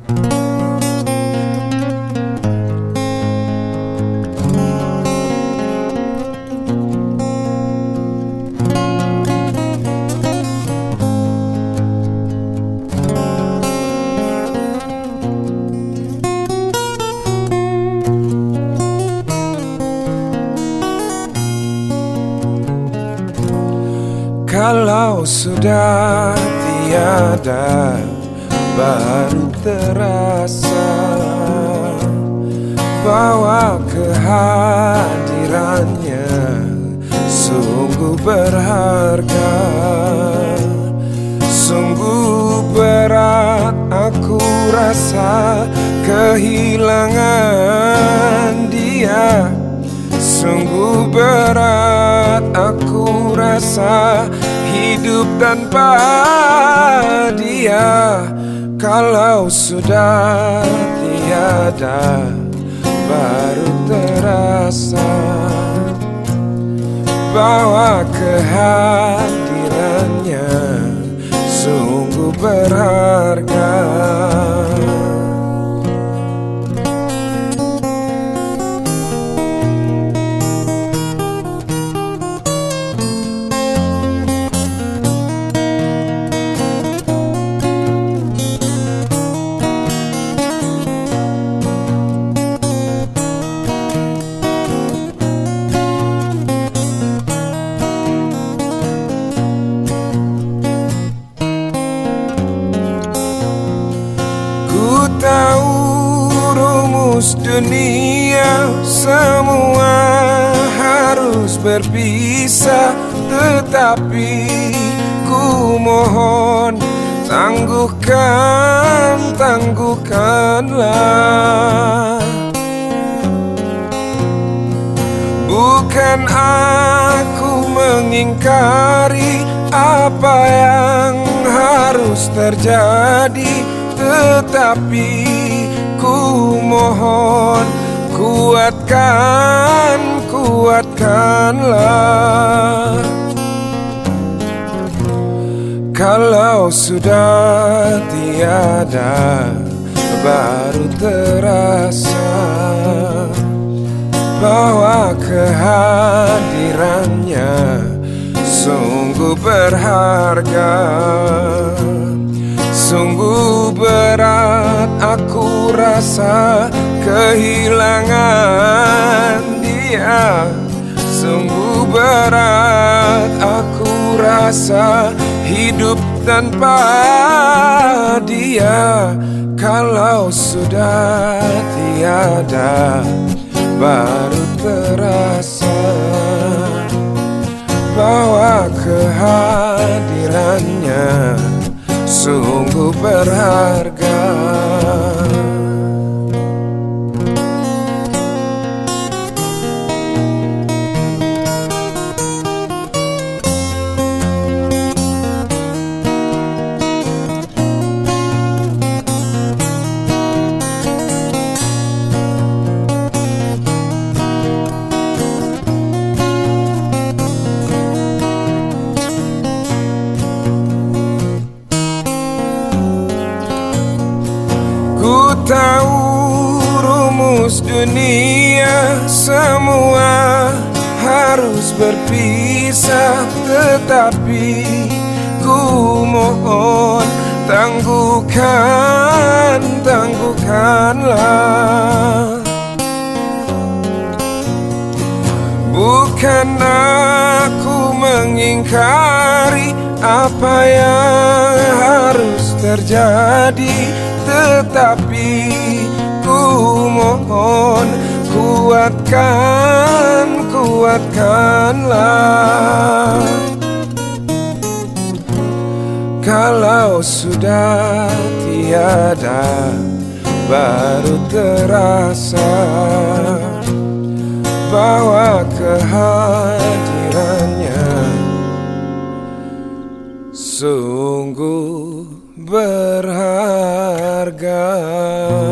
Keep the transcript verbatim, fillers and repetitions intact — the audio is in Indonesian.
Kalau sudah tiada, baru terasa bahwa kehadirannya sungguh berharga. Sungguh berat aku rasa kehilangan dia. Sungguh berat aku rasa hidup tanpa dia. Kalau sudah tiada, baru terasa bahwa kehadirannya sungguh berharga. Tahu rumus dunia, semua harus berpisah, tetapi ku mohon tangguhkan, tangguhkanlah. Bukan aku mengingkari apa yang harus terjadi, tetapi ku mohon kuatkan, kuatkanlah. Kalau sudah tiada, baru terasa bahwa kehadirannya sungguh berharga. Sungguh berat aku rasa kehilangan dia. Sungguh berat aku rasa hidup tanpa dia. Kalau sudah tiada, baru terasa bahwa kehadirannya sungguh berharga. Tahu rumus dunia, semua harus berpisah, tetapi ku mohon tangguhkan, tangguhkanlah. Bukan aku mengingkari apa yang harus terjadi, tetapi ku mohon kuatkan, kuatkanlah. Kalau sudah tiada, baru terasa bahwa kehadirannya sungguh berharga.